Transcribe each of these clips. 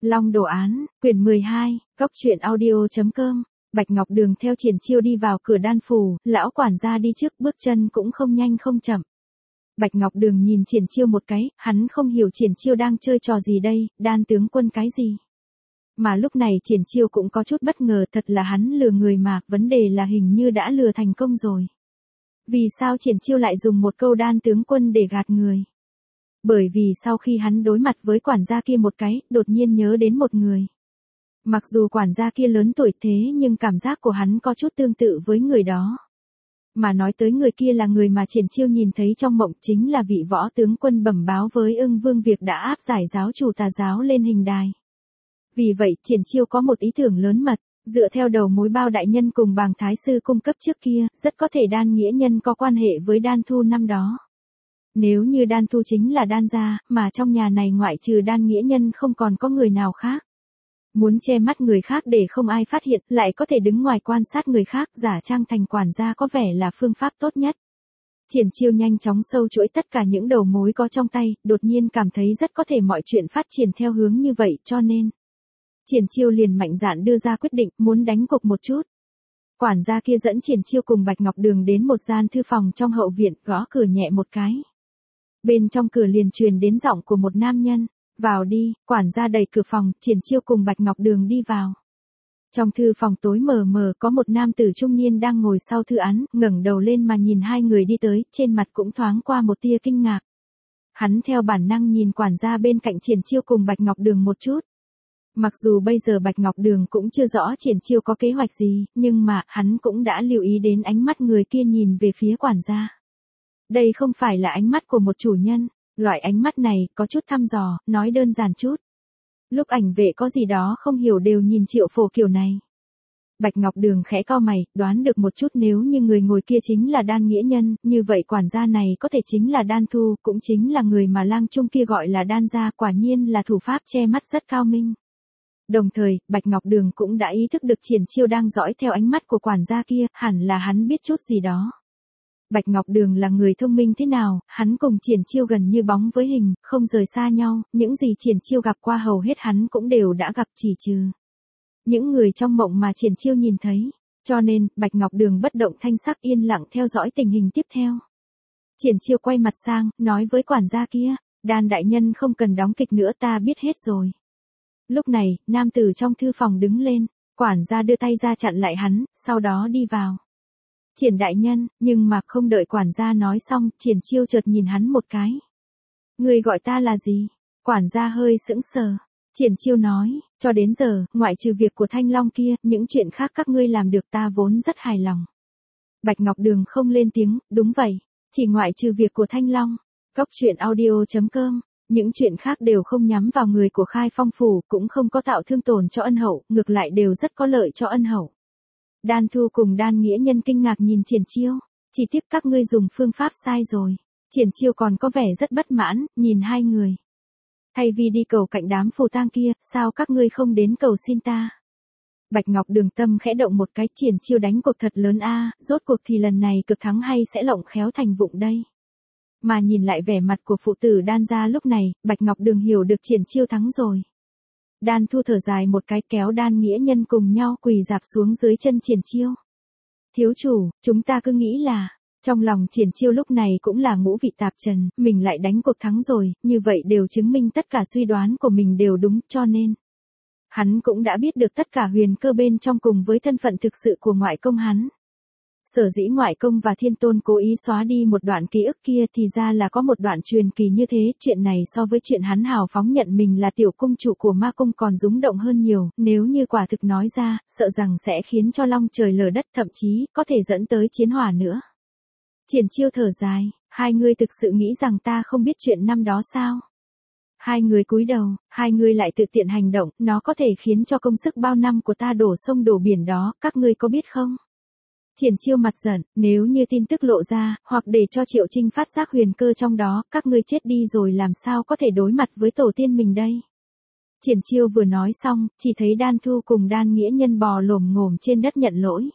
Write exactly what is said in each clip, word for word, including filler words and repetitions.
Long đồ án, quyển mười hai, góc truyện audio chấm com. Bạch Ngọc Đường theo Triển Chiêu đi vào cửa đan phủ, lão quản gia đi trước, bước chân cũng không nhanh không chậm. Bạch Ngọc Đường nhìn Triển Chiêu một cái, hắn không hiểu Triển Chiêu đang chơi trò gì đây, đan tướng quân cái gì. Mà lúc này Triển Chiêu cũng có chút bất ngờ, thật là hắn lừa người mà, vấn đề là hình như đã lừa thành công rồi. Vì sao Triển Chiêu lại dùng một câu đan tướng quân để gạt người? Bởi vì sau khi hắn đối mặt với quản gia kia một cái, đột nhiên nhớ đến một người. Mặc dù quản gia kia lớn tuổi thế nhưng cảm giác của hắn có chút tương tự với người đó. Mà nói tới người kia là người mà Triển Chiêu nhìn thấy trong mộng, chính là vị võ tướng quân bẩm báo với Ưng Vương việc đã áp giải giáo chủ tà giáo lên hình đài. Vì vậy Triển Chiêu có một ý tưởng lớn mật, dựa theo đầu mối Bao đại nhân cùng Bàng thái sư cung cấp trước kia, rất có thể Đan nghĩa nhân có quan hệ với Đan Thu năm đó. Nếu như Đan Thu chính là Đan gia, mà trong nhà này ngoại trừ Đan nghĩa nhân không còn có người nào khác. Muốn che mắt người khác để không ai phát hiện, lại có thể đứng ngoài quan sát người khác, giả trang thành quản gia có vẻ là phương pháp tốt nhất. Triển Chiêu nhanh chóng sâu chuỗi tất cả những đầu mối có trong tay, đột nhiên cảm thấy rất có thể mọi chuyện phát triển theo hướng như vậy, cho nên Triển Chiêu liền mạnh dạn đưa ra quyết định, muốn đánh cuộc một chút. Quản gia kia dẫn Triển Chiêu cùng Bạch Ngọc Đường đến một gian thư phòng trong hậu viện, gõ cửa nhẹ một cái. Bên trong cửa liền truyền đến giọng của một nam nhân. Vào đi, quản gia đẩy cửa phòng, Triển Chiêu cùng Bạch Ngọc Đường đi vào. Trong thư phòng tối mờ mờ có một nam tử trung niên đang ngồi sau thư án, ngẩng đầu lên mà nhìn hai người đi tới, trên mặt cũng thoáng qua một tia kinh ngạc. Hắn theo bản năng nhìn quản gia bên cạnh Triển Chiêu cùng Bạch Ngọc Đường một chút. Mặc dù bây giờ Bạch Ngọc Đường cũng chưa rõ Triển Chiêu có kế hoạch gì, nhưng mà hắn cũng đã lưu ý đến ánh mắt người kia nhìn về phía quản gia. Đây không phải là ánh mắt của một chủ nhân. Loại ánh mắt này, có chút thăm dò, nói đơn giản chút. Lúc ảnh vệ có gì đó không hiểu đều nhìn Triệu Phổ kiểu này. Bạch Ngọc Đường khẽ cau mày, đoán được một chút, nếu như người ngồi kia chính là Đan nghĩa nhân, như vậy quản gia này có thể chính là Đan Thu, cũng chính là người mà lang trung kia gọi là Đan gia, quả nhiên là thủ pháp che mắt rất cao minh. Đồng thời, Bạch Ngọc Đường cũng đã ý thức được Triển Chiêu đang dõi theo ánh mắt của quản gia kia, hẳn là hắn biết chút gì đó. Bạch Ngọc Đường là người thông minh thế nào, hắn cùng Triển Chiêu gần như bóng với hình, không rời xa nhau, những gì Triển Chiêu gặp qua hầu hết hắn cũng đều đã gặp, chỉ trừ những người trong mộng mà Triển Chiêu nhìn thấy. Cho nên, Bạch Ngọc Đường bất động thanh sắc yên lặng theo dõi tình hình tiếp theo. Triển Chiêu quay mặt sang, nói với quản gia kia, Đan đại nhân không cần đóng kịch nữa, ta biết hết rồi. Lúc này, nam tử trong thư phòng đứng lên, quản gia đưa tay ra chặn lại hắn, sau đó đi vào. Triển đại nhân, nhưng mà không đợi quản gia nói xong, Triển Chiêu chợt nhìn hắn một cái. Người gọi ta là gì? Quản gia hơi sững sờ. Triển Chiêu nói, cho đến giờ, ngoại trừ việc của Thanh Long kia, những chuyện khác các ngươi làm được ta vốn rất hài lòng. Bạch Ngọc Đường không lên tiếng, đúng vậy, chỉ ngoại trừ việc của Thanh Long. Góc truyện audio chấm com. Những chuyện khác đều không nhắm vào người của Khai Phong phủ, cũng không có tạo thương tổn cho ân hậu, ngược lại đều rất có lợi cho ân hậu. Đan Thu cùng Đan nghĩa nhân kinh ngạc nhìn Triển Chiêu, chỉ tiếc các ngươi dùng phương pháp sai rồi. Triển Chiêu còn có vẻ rất bất mãn, nhìn hai người. Thay vì đi cầu cạnh đám phù tang kia, sao các ngươi không đến cầu xin ta? Bạch Ngọc Đường tâm khẽ động một cái, Triển Chiêu đánh cuộc thật lớn a, rốt cuộc thì lần này cực thắng hay sẽ lộng khéo thành vụng đây? Mà nhìn lại vẻ mặt của phụ tử Đan gia lúc này, Bạch Ngọc Đường hiểu được Triển Chiêu thắng rồi. Đan Thu thở dài một cái, kéo Đan nghĩa nhân cùng nhau quỳ dạp xuống dưới chân Triển Chiêu. Thiếu chủ, chúng ta cứ nghĩ là, trong lòng Triển Chiêu lúc này cũng là ngũ vị tạp trần, mình lại đánh cuộc thắng rồi, như vậy đều chứng minh tất cả suy đoán của mình đều đúng, cho nên hắn cũng đã biết được tất cả huyền cơ bên trong cùng với thân phận thực sự của ngoại công hắn. Sở dĩ ngoại công và thiên tôn cố ý xóa đi một đoạn ký ức kia thì ra là có một đoạn truyền kỳ như thế, chuyện này so với chuyện hắn hào phóng nhận mình là tiểu cung chủ của ma cung còn rúng động hơn nhiều, nếu như quả thực nói ra, sợ rằng sẽ khiến cho long trời lở đất, thậm chí, có thể dẫn tới chiến hỏa nữa. Triển Chiêu thở dài, hai người thực sự nghĩ rằng ta không biết chuyện năm đó sao? Hai người cúi đầu, hai người lại tự tiện hành động, nó có thể khiến cho công sức bao năm của ta đổ sông đổ biển đó, các ngươi có biết không? Triển Chiêu mặt giận, nếu như tin tức lộ ra, hoặc để cho Triệu Trinh phát giác huyền cơ trong đó, các ngươi chết đi rồi làm sao có thể đối mặt với tổ tiên mình đây? Triển Chiêu vừa nói xong, chỉ thấy Đan Thu cùng Đan nghĩa nhân bò lồm ngồm trên đất nhận lỗi.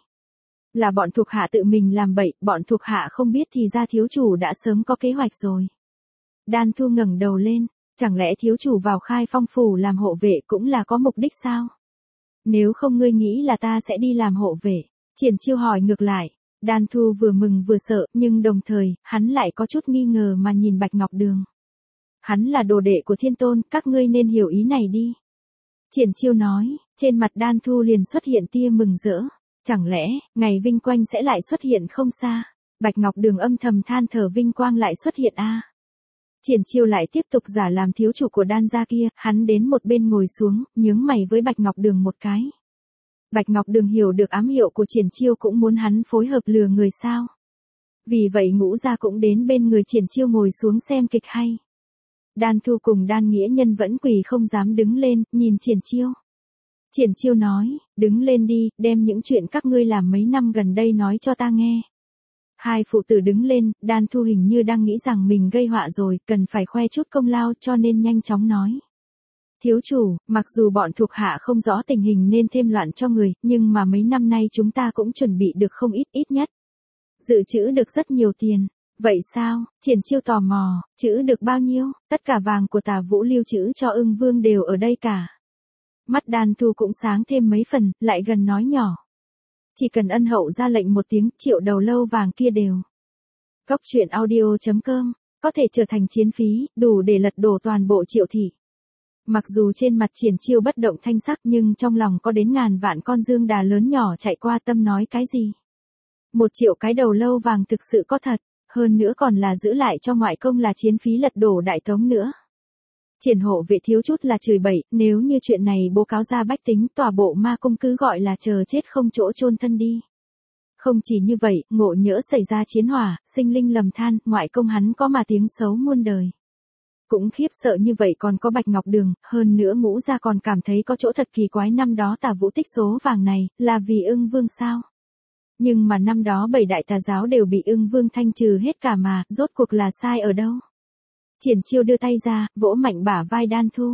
Là bọn thuộc hạ tự mình làm bậy, bọn thuộc hạ không biết thì ra thiếu chủ đã sớm có kế hoạch rồi. Đan Thu ngẩng đầu lên, Chẳng lẽ thiếu chủ vào Khai Phong phủ làm hộ vệ cũng là có mục đích sao? Nếu không ngươi nghĩ là ta sẽ đi làm hộ vệ? Triển Chiêu hỏi ngược lại. Đan Thu vừa mừng vừa sợ, nhưng đồng thời, hắn lại có chút nghi ngờ mà nhìn Bạch Ngọc Đường. Hắn là đồ đệ của Thiên Tôn, các ngươi nên hiểu ý này đi. Triển Chiêu nói, trên mặt Đan Thu liền xuất hiện tia mừng rỡ. Chẳng lẽ, ngày vinh quang sẽ lại xuất hiện không xa? Bạch Ngọc Đường âm thầm than thở, vinh quang lại xuất hiện a. À? Triển Chiêu lại tiếp tục giả làm thiếu chủ của đan gia kia, hắn đến một bên ngồi xuống, nhướng mày với Bạch Ngọc Đường một cái. Bạch Ngọc Đường hiểu được ám hiệu của Triển Chiêu cũng muốn hắn phối hợp lừa người sao. Vì vậy Ngũ gia cũng đến bên người Triển Chiêu ngồi xuống xem kịch hay. Đan Thu cùng Đan Nghĩa Nhân vẫn quỳ không dám đứng lên, nhìn Triển Chiêu. Triển Chiêu nói, đứng lên đi, đem những chuyện các ngươi làm mấy năm gần đây nói cho ta nghe. Hai phụ tử đứng lên, Đan Thu hình như đang nghĩ rằng mình gây họa rồi, cần phải khoe chút công lao cho nên nhanh chóng nói. Thiếu chủ, mặc dù bọn thuộc hạ không rõ tình hình nên thêm loạn cho người, nhưng mà mấy năm nay chúng ta cũng chuẩn bị được không ít ít nhất. Dự trữ được rất nhiều tiền. Vậy sao? Triển Chiêu tò mò, trữ được bao nhiêu? Tất cả vàng của Tả Vũ lưu trữ cho Ưng Vương đều ở đây cả. Mắt Đan Thu cũng sáng thêm mấy phần, lại gần nói nhỏ. Chỉ cần ân hậu ra lệnh một tiếng, triệu đầu lâu vàng kia đều. Cốc truyện audio chấm com, có thể trở thành chiến phí, đủ để lật đổ toàn bộ Triệu thị. Mặc dù trên mặt Triển Chiêu bất động thanh sắc nhưng trong lòng có đến ngàn vạn con dương đà lớn nhỏ chạy qua tâm nói cái gì. Một triệu cái đầu lâu vàng thực sự có thật, hơn nữa còn là giữ lại cho ngoại công là chiến phí lật đổ Đại Tống nữa. Triển hộ vệ thiếu chút là chửi bậy, nếu như chuyện này bố cáo ra bách tính, tòa bộ ma cung cứ gọi là chờ chết không chỗ chôn thân đi. Không chỉ như vậy, ngộ nhỡ xảy ra chiến hỏa, sinh linh lầm than, ngoại công hắn có mà tiếng xấu muôn đời. Cũng khiếp sợ như vậy còn có Bạch Ngọc Đường, hơn nữa Ngũ gia còn cảm thấy có chỗ thật kỳ quái, năm đó Tả Vũ tích số vàng này, là vì Ưng Vương sao? Nhưng mà năm đó bảy đại tà giáo đều bị Ưng Vương thanh trừ hết cả mà, rốt cuộc là sai ở đâu? Triển Chiêu đưa tay ra, vỗ mạnh bả vai Đan Thu.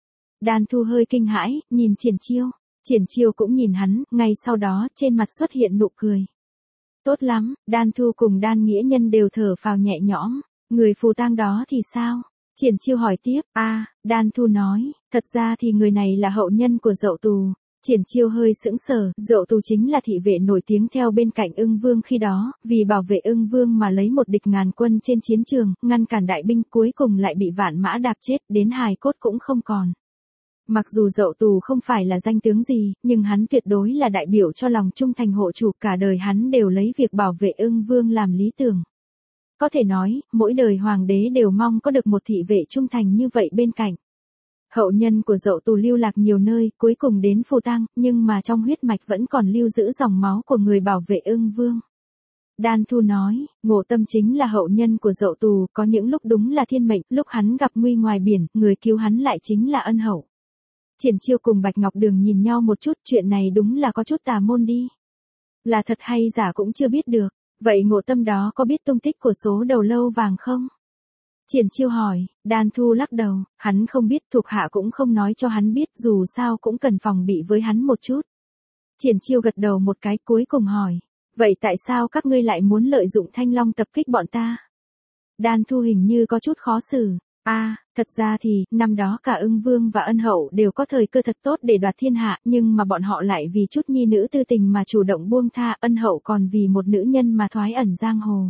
Đan Thu hơi kinh hãi, nhìn Triển Chiêu. Triển Chiêu cũng nhìn hắn, ngay sau đó, trên mặt xuất hiện nụ cười. Tốt lắm, Đan Thu cùng Đan Nghĩa Nhân đều thở phào nhẹ nhõm. Người phù tang đó thì sao? Triển Chiêu hỏi tiếp. A, à, Đan Thu nói, thật ra thì người này là hậu nhân của Dậu Tù. Triển Chiêu hơi sững sờ, Dậu Tù chính là thị vệ nổi tiếng theo bên cạnh Ưng Vương khi đó, vì bảo vệ Ưng Vương mà lấy một địch ngàn quân trên chiến trường, ngăn cản đại binh, cuối cùng lại bị vạn mã đạp chết, đến hài cốt cũng không còn. Mặc dù Dậu Tù không phải là danh tướng gì, nhưng hắn tuyệt đối là đại biểu cho lòng trung thành hộ chủ, cả đời hắn đều lấy việc bảo vệ Ưng Vương làm lý tưởng. Có thể nói, mỗi đời hoàng đế đều mong có được một thị vệ trung thành như vậy bên cạnh. Hậu nhân của Dậu Tù lưu lạc nhiều nơi, cuối cùng đến phù tang, nhưng mà trong huyết mạch vẫn còn lưu giữ dòng máu của người bảo vệ Ưng Vương. Đan Thu nói, Ngộ Tâm chính là hậu nhân của Dậu Tù, có những lúc đúng là thiên mệnh, lúc hắn gặp nguy ngoài biển, người cứu hắn lại chính là ân hậu. Triển Chiêu cùng Bạch Ngọc Đường nhìn nhau một chút, chuyện này đúng là có chút tà môn đi. Là thật hay giả cũng chưa biết được, vậy Ngộ Tâm đó có biết tung tích của số đầu lâu vàng không? Triển Chiêu hỏi. Đan Thu lắc đầu, hắn không biết, thuộc hạ cũng không nói cho hắn biết, dù sao cũng cần phòng bị với hắn một chút. Triển Chiêu gật đầu một cái, cuối cùng hỏi, vậy tại sao các ngươi lại muốn lợi dụng Thanh Long tập kích bọn ta? Đan Thu hình như có chút khó xử. A, à, thật ra thì, năm đó cả Ưng Vương và Ân Hậu đều có thời cơ thật tốt để đoạt thiên hạ, nhưng mà bọn họ lại vì chút nhi nữ tư tình mà chủ động buông tha, Ân Hậu còn vì một nữ nhân mà thoái ẩn giang hồ.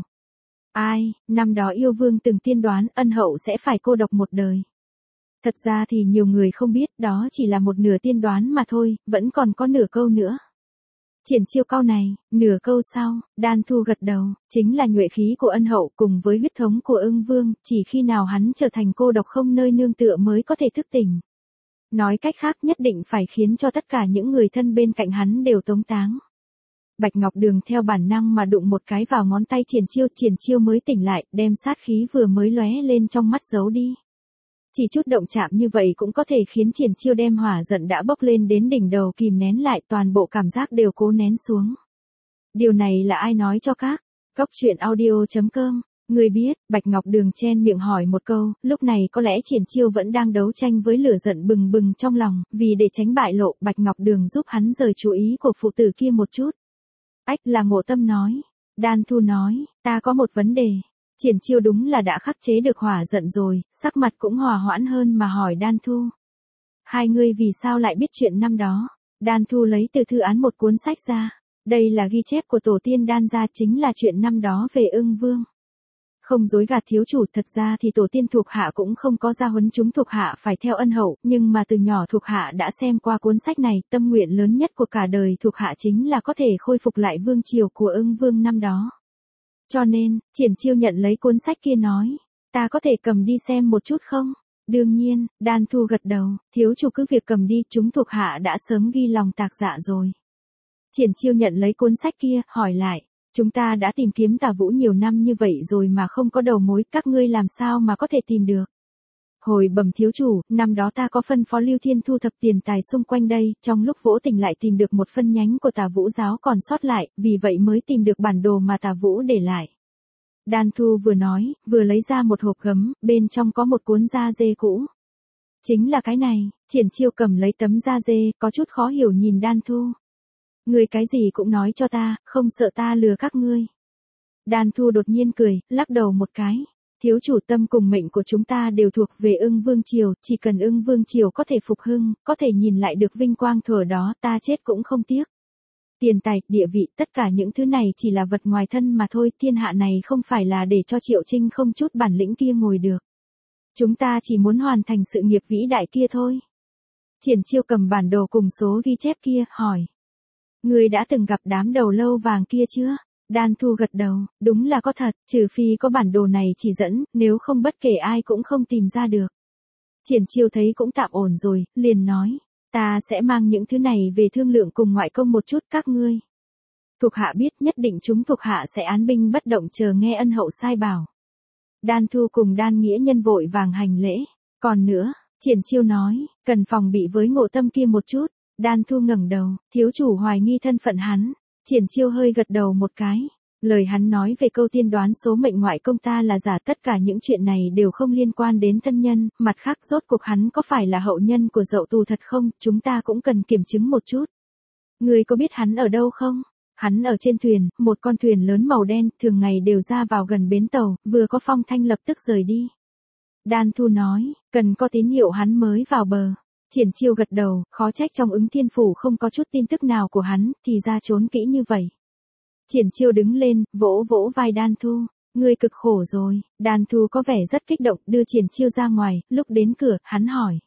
Ai, năm đó yêu vương từng tiên đoán Ân Hậu sẽ phải cô độc một đời. Thật ra thì nhiều người không biết, đó chỉ là một nửa tiên đoán mà thôi, vẫn còn có nửa câu nữa. Triển Chiêu câu này, nửa câu sau, Đan Thu gật đầu, chính là nhuệ khí của Ân Hậu cùng với huyết thống của Ưng Vương, chỉ khi nào hắn trở thành cô độc không nơi nương tựa mới có thể thức tỉnh. Nói cách khác nhất định phải khiến cho tất cả những người thân bên cạnh hắn đều tống táng. Bạch Ngọc Đường theo bản năng mà đụng một cái vào ngón tay Triển Chiêu, Triển Chiêu mới tỉnh lại, đem sát khí vừa mới lóe lên trong mắt giấu đi. Chỉ chút động chạm như vậy cũng có thể khiến Triển Chiêu đem hỏa giận đã bốc lên đến đỉnh đầu kìm nén lại, toàn bộ cảm giác đều cố nén xuống. Điều này là ai nói cho các? Cốc truyện audio chấm com. Người biết, Bạch Ngọc Đường chen miệng hỏi một câu, lúc này có lẽ Triển Chiêu vẫn đang đấu tranh với lửa giận bừng bừng trong lòng, vì để tránh bại lộ, Bạch Ngọc Đường giúp hắn rời chú ý của phụ tử kia một chút. Ách, là Ngộ Tâm nói. Đan Thu nói, ta có một vấn đề. Triển Chiêu đúng là đã khắc chế được hỏa giận rồi, sắc mặt cũng hòa hoãn hơn mà hỏi Đan Thu. Hai ngươi vì sao lại biết chuyện năm đó? Đan Thu lấy từ thư án một cuốn sách ra. Đây là ghi chép của tổ tiên Đan gia, chính là chuyện năm đó về Ưng Vương. Không dối gạt thiếu chủ, thật ra thì tổ tiên thuộc hạ cũng không có gia huấn chúng thuộc hạ phải theo ân hậu, nhưng mà từ nhỏ thuộc hạ đã xem qua cuốn sách này, tâm nguyện lớn nhất của cả đời thuộc hạ chính là có thể khôi phục lại vương triều của Ưng Vương năm đó. Cho nên, Triển Chiêu nhận lấy cuốn sách kia nói, ta có thể cầm đi xem một chút không? Đương nhiên, Đan Thu gật đầu, thiếu chủ cứ việc cầm đi, chúng thuộc hạ đã sớm ghi lòng tạc dạ rồi. Triển Chiêu nhận lấy cuốn sách kia, hỏi lại, chúng ta đã tìm kiếm Tả Vũ nhiều năm như vậy rồi mà không có đầu mối, các ngươi làm sao mà có thể tìm được? Hồi bẩm thiếu chủ, năm đó ta có phân phó Lưu Thiên thu thập tiền tài xung quanh đây, trong lúc vô tình lại tìm được một phân nhánh của Tả Vũ giáo còn sót lại, vì vậy mới tìm được bản đồ mà Tả Vũ để lại. Đan Thu vừa nói, vừa lấy ra một hộp gấm, bên trong có một cuốn da dê cũ. Chính là cái này. Triển Chiêu cầm lấy tấm da dê, có chút khó hiểu nhìn Đan Thu. Ngươi cái gì cũng nói cho ta, không sợ ta lừa các ngươi. Đan Thu đột nhiên cười, lắc đầu một cái. Thiếu chủ, tâm cùng mệnh của chúng ta đều thuộc về Ưng Vương triều, chỉ cần Ưng Vương triều có thể phục hưng, có thể nhìn lại được vinh quang thuở đó, ta chết cũng không tiếc. Tiền tài, địa vị, tất cả những thứ này chỉ là vật ngoài thân mà thôi, thiên hạ này không phải là để cho Triệu Trinh không chút bản lĩnh kia ngồi được. Chúng ta chỉ muốn hoàn thành sự nghiệp vĩ đại kia thôi. Triển Chiêu cầm bản đồ cùng số ghi chép kia, hỏi. Ngươi đã từng gặp đám đầu lâu vàng kia chưa? Đan Thu gật đầu, đúng là có thật, trừ phi có bản đồ này chỉ dẫn, nếu không bất kể ai cũng không tìm ra được. Triển Chiêu thấy cũng tạm ổn rồi, liền nói, ta sẽ mang những thứ này về thương lượng cùng ngoại công một chút các ngươi. Thuộc hạ biết, nhất định chúng thuộc hạ sẽ án binh bất động chờ nghe ân hậu sai bảo. Đan Thu cùng Đan Nghĩa Nhân vội vàng hành lễ. Còn nữa, Triển Chiêu nói, cần phòng bị với Ngộ Tâm kia một chút. Đan Thu ngẩng đầu, thiếu chủ hoài nghi thân phận hắn. Triển Chiêu hơi gật đầu một cái. Lời hắn nói về câu tiên đoán số mệnh ngoại công ta là giả, tất cả những chuyện này đều không liên quan đến thân nhân, mặt khác rốt cuộc hắn có phải là hậu nhân của Dậu Tù thật không, chúng ta cũng cần kiểm chứng một chút. Ngươi có biết hắn ở đâu không? Hắn ở trên thuyền, một con thuyền lớn màu đen, thường ngày đều ra vào gần bến tàu, vừa có phong thanh lập tức rời đi. Đan Thu nói, cần có tín hiệu hắn mới vào bờ. Triển Chiêu gật đầu, khó trách trong Ứng Thiên Phủ không có chút tin tức nào của hắn, thì ra trốn kỹ như vậy. Triển Chiêu đứng lên, vỗ vỗ vai Đan Thu, ngươi cực khổ rồi. Đan Thu có vẻ rất kích động, đưa Triển Chiêu ra ngoài, lúc đến cửa, hắn hỏi.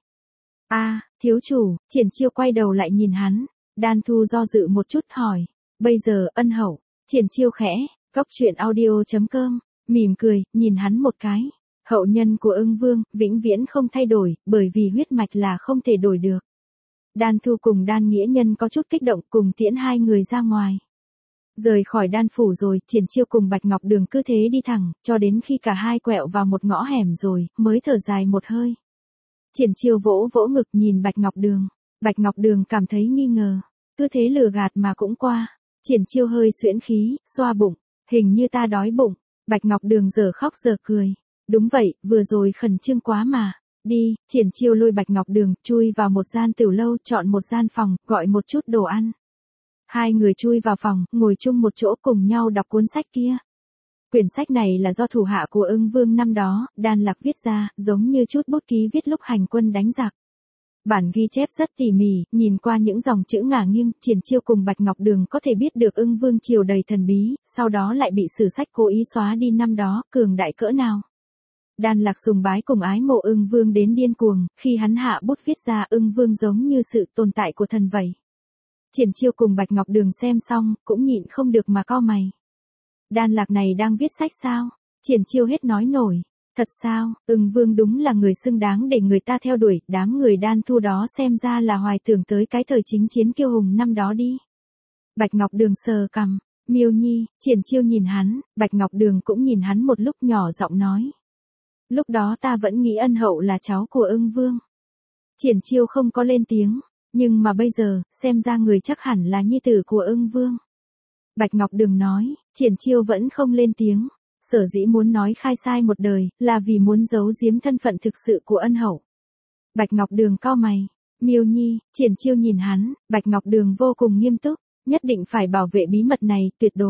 A, thiếu chủ. Triển Chiêu quay đầu lại nhìn hắn. Đan Thu do dự một chút hỏi, bây giờ, ân hậu. Triển Chiêu khẽ, cốc truyện audio chấm com, mỉm cười, nhìn hắn một cái. Hậu nhân của Ưng Vương, vĩnh viễn không thay đổi, bởi vì huyết mạch là không thể đổi được. Đan Thu cùng Đan Nghĩa Nhân có chút kích động, cùng tiễn hai người ra ngoài. Rời khỏi Đan phủ rồi, Triển Chiêu cùng Bạch Ngọc Đường cứ thế đi thẳng, cho đến khi cả hai quẹo vào một ngõ hẻm rồi, mới thở dài một hơi. Triển Chiêu vỗ vỗ ngực nhìn Bạch Ngọc Đường. Bạch Ngọc Đường cảm thấy nghi ngờ. Cứ thế lừa gạt mà cũng qua. Triển Chiêu hơi xuyễn khí, xoa bụng. Hình như ta đói bụng. Bạch Ngọc Đường giờ khóc giờ cười. Đúng vậy, vừa rồi khẩn trương quá mà. Đi. Triển Chiêu lôi Bạch Ngọc Đường, chui vào một gian tiểu lâu, chọn một gian phòng, gọi một chút đồ ăn. Hai người chui vào phòng, ngồi chung một chỗ cùng nhau đọc cuốn sách kia. Quyển sách này là do thủ hạ của Ưng Vương năm đó, Đan Lạc viết ra, giống như chút bút ký viết lúc hành quân đánh giặc. Bản ghi chép rất tỉ mỉ, nhìn qua những dòng chữ ngả nghiêng, Triển Chiêu cùng Bạch Ngọc Đường có thể biết được Ưng Vương triều đầy thần bí, sau đó lại bị sử sách cố ý xóa đi năm đó, cường đại cỡ nào. Đan Lạc sùng bái cùng ái mộ Ưng Vương đến điên cuồng, khi hắn hạ bút viết ra Ưng Vương giống như sự tồn tại của thần vậy. Triển Chiêu cùng Bạch Ngọc Đường xem xong, cũng nhịn không được mà cau mày. Đan Lạc này đang viết sách sao? Triển Chiêu hết nói nổi. Thật sao, Ưng Vương đúng là người xứng đáng để người ta theo đuổi, đám người Đan Thu đó xem ra là hoài tưởng tới cái thời chính chiến kiêu hùng năm đó đi. Bạch Ngọc Đường sờ cằm, Miêu Nhi. Triển Chiêu nhìn hắn, Bạch Ngọc Đường cũng nhìn hắn một lúc, nhỏ giọng nói. Lúc đó ta vẫn nghĩ ân hậu là cháu của Ưng Vương. Triển Chiêu không có lên tiếng, nhưng mà bây giờ, xem ra người chắc hẳn là nhi tử của Ưng Vương. Bạch Ngọc Đường nói, Triển Chiêu vẫn không lên tiếng. Sở dĩ muốn nói khai sai một đời, là vì muốn giấu giếm thân phận thực sự của ân hậu. Bạch Ngọc Đường cau mày, Miêu Nhi. Triển Chiêu nhìn hắn, Bạch Ngọc Đường vô cùng nghiêm túc, nhất định phải bảo vệ bí mật này, tuyệt đối.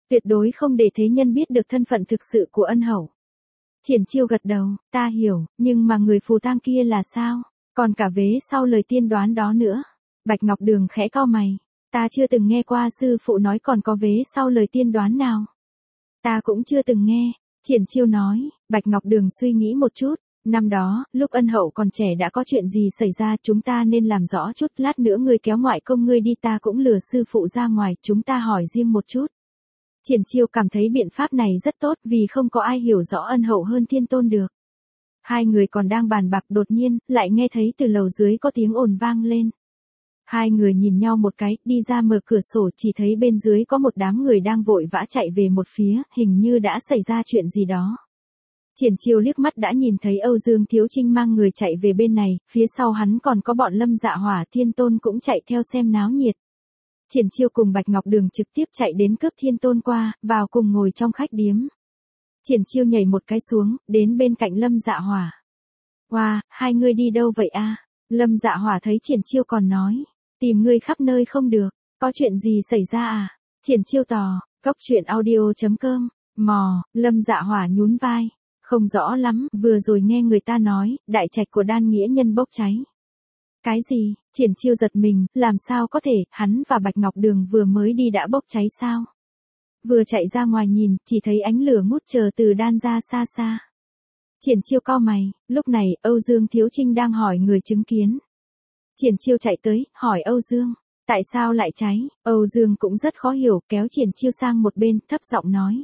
Tuyệt đối không để thế nhân biết được thân phận thực sự của ân hậu. Triển Chiêu gật đầu, ta hiểu, nhưng mà người phù tang kia là sao? Còn cả vế sau lời tiên đoán đó nữa. Bạch Ngọc Đường khẽ cau mày. Ta chưa từng nghe qua sư phụ nói còn có vế sau lời tiên đoán nào. Ta cũng chưa từng nghe. Triển Chiêu nói, Bạch Ngọc Đường suy nghĩ một chút. Năm đó, lúc ân hậu còn trẻ đã có chuyện gì xảy ra, chúng ta nên làm rõ chút, lát nữa ngươi kéo ngoại công ngươi đi, ta cũng lừa sư phụ ra ngoài, chúng ta hỏi riêng một chút. Triển Chiêu cảm thấy biện pháp này rất tốt vì không có ai hiểu rõ ân hậu hơn Thiên Tôn được. Hai người còn đang bàn bạc đột nhiên, lại nghe thấy từ lầu dưới có tiếng ồn vang lên. Hai người nhìn nhau một cái, đi ra mở cửa sổ, chỉ thấy bên dưới có một đám người đang vội vã chạy về một phía, hình như đã xảy ra chuyện gì đó. Triển Chiêu liếc mắt đã nhìn thấy Âu Dương Thiếu Trinh mang người chạy về bên này, phía sau hắn còn có bọn Lâm Dạ Hỏa Thiên Tôn cũng chạy theo xem náo nhiệt. Triển Chiêu cùng Bạch Ngọc Đường trực tiếp chạy đến cướp Thiên Tôn qua, vào cùng ngồi trong khách điếm. Triển Chiêu nhảy một cái xuống, đến bên cạnh Lâm Dạ Hỏa. Wow, hai người đi đâu vậy a? Lâm Dạ Hỏa thấy Triển Chiêu còn nói, tìm ngươi khắp nơi không được, có chuyện gì xảy ra à? Triển Chiêu tò, cốc truyện audio chấm com, mò, Lâm Dạ Hỏa nhún vai, không rõ lắm, vừa rồi nghe người ta nói, đại trạch của Đan Nghĩa Nhân bốc cháy. Cái gì? Triển Chiêu giật mình, làm sao có thể, hắn và Bạch Ngọc Đường vừa mới đi đã bốc cháy sao? Vừa chạy ra ngoài nhìn, chỉ thấy ánh lửa ngút trời từ đan ra xa xa. Triển Chiêu cau mày, lúc này, Âu Dương Thiếu Trinh đang hỏi người chứng kiến. Triển Chiêu chạy tới, hỏi Âu Dương, tại sao lại cháy? Âu Dương cũng rất khó hiểu, kéo Triển Chiêu sang một bên, thấp giọng nói.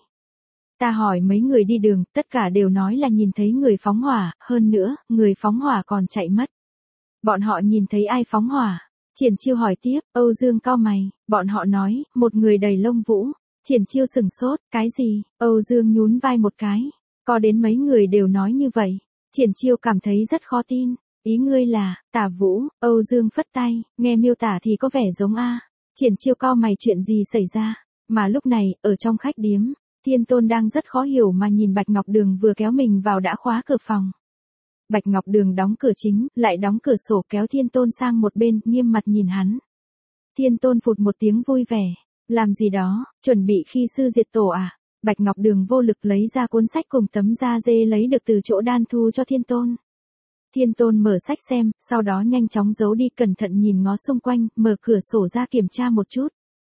Ta hỏi mấy người đi đường, tất cả đều nói là nhìn thấy người phóng hỏa, hơn nữa, người phóng hỏa còn chạy mất. Bọn họ nhìn thấy ai phóng hỏa? Triển Chiêu hỏi tiếp, Âu Dương cau mày, bọn họ nói, một người đầy lông vũ. Triển Chiêu sừng sốt, cái gì? Âu Dương nhún vai một cái. Có đến mấy người đều nói như vậy. Triển Chiêu cảm thấy rất khó tin. Ý ngươi là, Tả Vũ, Âu Dương phất tay, nghe miêu tả thì có vẻ giống a. Triển Chiêu cau mày, chuyện gì xảy ra? Mà lúc này, ở trong khách điếm, Thiên Tôn đang rất khó hiểu mà nhìn Bạch Ngọc Đường vừa kéo mình vào đã khóa cửa phòng. Bạch Ngọc Đường đóng cửa chính, lại đóng cửa sổ, kéo Thiên Tôn sang một bên, nghiêm mặt nhìn hắn. Thiên Tôn phụt một tiếng vui vẻ. Làm gì đó, chuẩn bị khi sư diệt tổ à? Bạch Ngọc Đường vô lực lấy ra cuốn sách cùng tấm da dê lấy được từ chỗ đan thu cho Thiên Tôn. Thiên Tôn mở sách xem, sau đó nhanh chóng giấu đi, cẩn thận nhìn ngó xung quanh, mở cửa sổ ra kiểm tra một chút.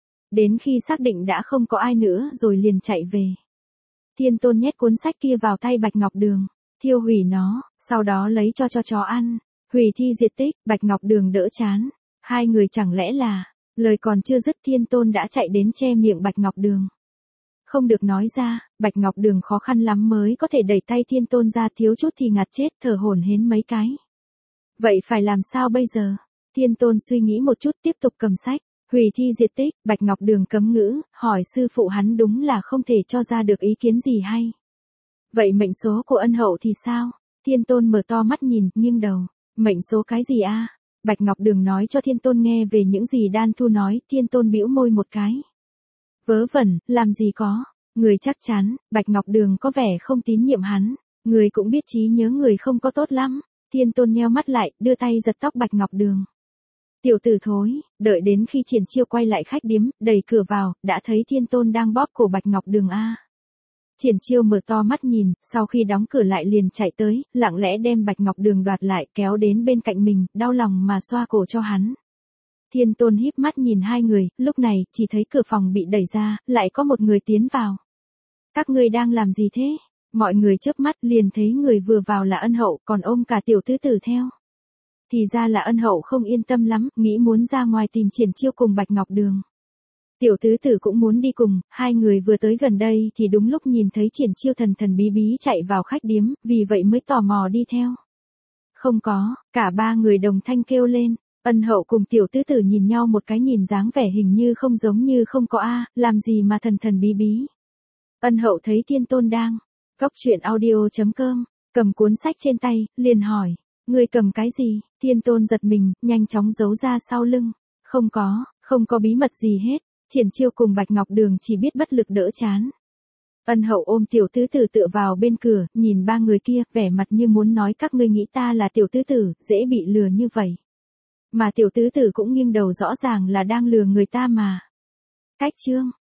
Đến khi xác định đã không có ai nữa rồi liền chạy về. Thiên Tôn nhét cuốn sách kia vào tay Bạch Ngọc Đường, thiêu hủy nó, sau đó lấy cho cho chó ăn, hủy thi diệt tích. Bạch Ngọc Đường đỡ chán. Hai người chẳng lẽ là... Lời còn chưa dứt, Thiên Tôn đã chạy đến che miệng Bạch Ngọc Đường. Không được nói ra, Bạch Ngọc Đường khó khăn lắm mới có thể đẩy tay Thiên Tôn ra, thiếu chút thì ngạt chết, thở hổn hển mấy cái. Vậy phải làm sao bây giờ? Thiên Tôn suy nghĩ một chút, tiếp tục cầm sách, hủy thi diệt tích. Bạch Ngọc Đường cấm ngữ, hỏi sư phụ hắn đúng là không thể cho ra được ý kiến gì hay. Vậy mệnh số của ân hậu thì sao? Thiên Tôn mở to mắt nhìn, nghiêng đầu. Mệnh số cái gì a? Bạch Ngọc Đường nói cho Thiên Tôn nghe về những gì đan thu nói. Thiên Tôn bĩu môi một cái. Vớ vẩn, làm gì có. Người chắc chắn. Bạch Ngọc Đường có vẻ không tín nhiệm hắn. Người cũng biết trí nhớ người không có tốt lắm. Thiên Tôn nheo mắt lại, đưa tay giật tóc Bạch Ngọc Đường. Tiểu tử thối. Đợi đến khi Triển Chiêu quay lại khách điếm, đẩy cửa vào, đã thấy Thiên Tôn đang bóp cổ Bạch Ngọc Đường a. Triển Chiêu mở to mắt nhìn, sau khi đóng cửa lại liền chạy tới, lặng lẽ đem Bạch Ngọc Đường đoạt lại, kéo đến bên cạnh mình, đau lòng mà xoa cổ cho hắn. Thiên Tôn híp mắt nhìn hai người, lúc này, chỉ thấy cửa phòng bị đẩy ra, lại có một người tiến vào. Các ngươi đang làm gì thế? Mọi người chớp mắt liền thấy người vừa vào là ân hậu, còn ôm cả tiểu tứ tử theo. Thì ra là ân hậu không yên tâm lắm, nghĩ muốn ra ngoài tìm Triển Chiêu cùng Bạch Ngọc Đường. Tiểu tứ tử cũng muốn đi cùng, hai người vừa tới gần đây thì đúng lúc nhìn thấy Triển Chiêu thần thần bí bí chạy vào khách điếm, vì vậy mới tò mò đi theo. Không có, cả ba người đồng thanh kêu lên. Ân hậu cùng tiểu tứ tử nhìn nhau một cái, nhìn dáng vẻ hình như không giống như không có a, làm gì mà thần thần bí bí. Ân hậu thấy Thiên Tôn đang, cốc truyện audio chấm com, cầm cuốn sách trên tay, liền hỏi, ngươi cầm cái gì? Thiên Tôn giật mình, nhanh chóng giấu ra sau lưng. Không có, không có bí mật gì hết. Triển Chiêu cùng Bạch Ngọc Đường chỉ biết bất lực đỡ chán. Ân hậu ôm tiểu tứ tử tựa vào bên cửa, nhìn ba người kia, vẻ mặt như muốn nói các ngươi nghĩ ta là tiểu tứ tử, dễ bị lừa như vậy. Mà tiểu tứ tử cũng nghiêng đầu, rõ ràng là đang lừa người ta mà. Cách chương.